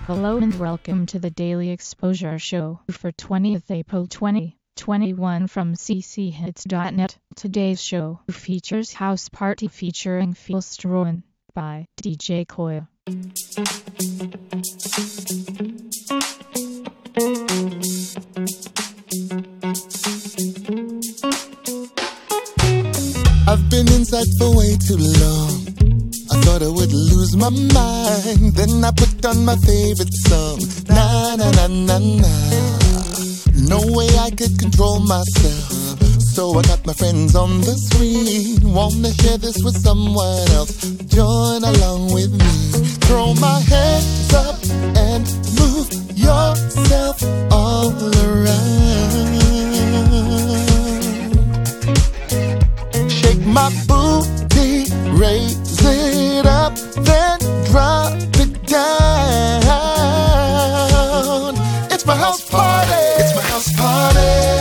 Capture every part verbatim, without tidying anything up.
Hello and welcome to the Daily Exposure Show for twentieth April twenty twenty-one from c c hits dot net. Today's show features House Party featuring Feelstruen by D J Koya. I've been inside for way too long. I thought I would lose my mind. Then I put on my favorite song. Na na na na na. No way I could control myself. So I got my friends on the screen. Wanna share this with someone else. Join along with me. Throw my hands up and move yourself all around. Shake my booty, raise it up, then drop it down. It's my house party. It's my house party.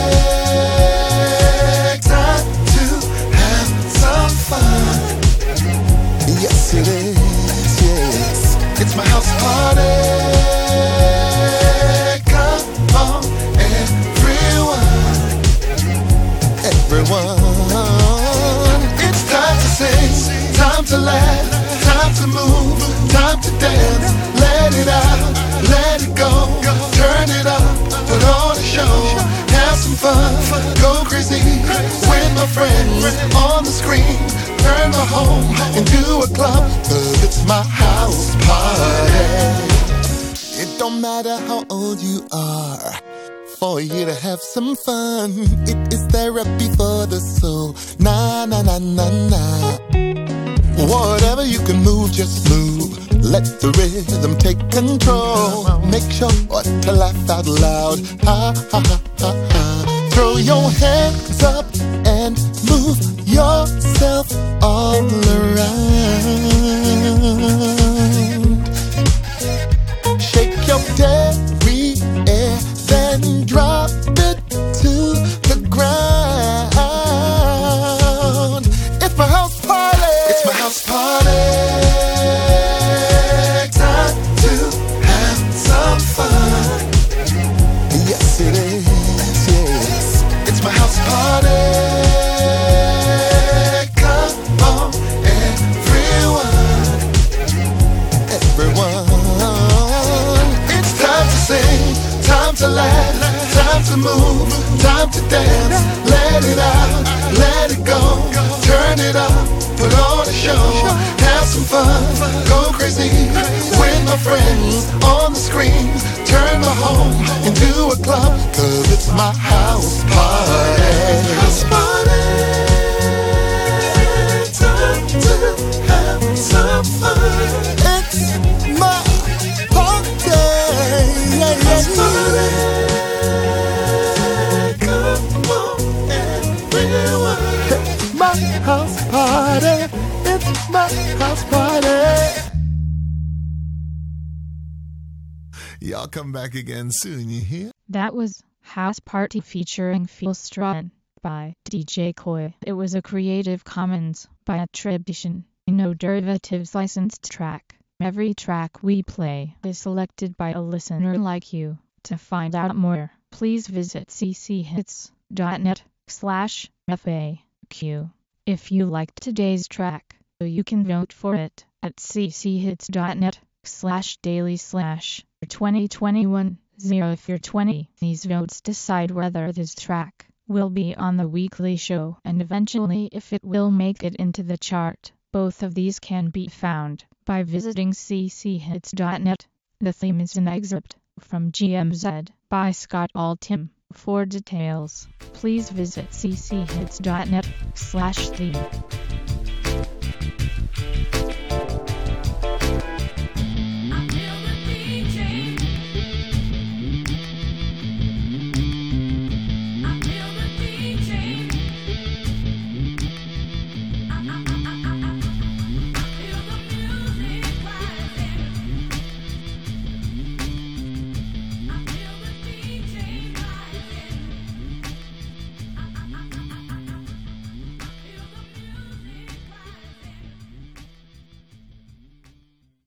Time to have some fun. Yes, it is. Yes, it's my house party. Come on, everyone, everyone. It's time to sing, time to laugh, time to move, time to dance. Let it out, let it go, turn it up, put on a show, have some fun, go crazy with my friends on the screen. Turn my home into a club, 'cause it's my house party. It don't matter how old you are, for you to have some fun. It is therapy for the soul. Na na na na na. Whatever you can move, just move. Let the rhythm take control. Make sure to laugh out loud. Ha ha ha ha ha. Throw your hands up and move yourself all around. Shake your derriere, then drop it to the ground. It's my house party. It's my house party. Time to have some fun. Yes, it is. Yes, it's my house party. Come on, everyone, everyone. It's time to sing, time to laugh, time to move, time to dance. Let it out, let it go, turn it up, put on a show, have some fun, go crazy with my friends on the screen. Turn my home into a club, 'cause it's my house party. House party. Time to have some fun. It's my party. Yeah, yeah, house party. Come on, everyone. It's my house party. It's my house party. Y'all come back again soon, you hear? That was House Party featuring Feelstruen by D J Koya. It was a Creative Commons by attribution, no derivatives licensed track. Every track we play is selected by a listener like you. To find out more, please visit c c hits dot net slash F A Q. If you liked today's track, you can vote for it at c c hits dot net slash daily slash twenty twenty-one zero. If you're twenty, these votes decide whether this track will be on the weekly show and eventually if it will make it into the chart. Both of these can be found by visiting c c hits dot net. The theme is an excerpt from G M Z by Scott Altham. For details, please visit c c hits dot net slash theme.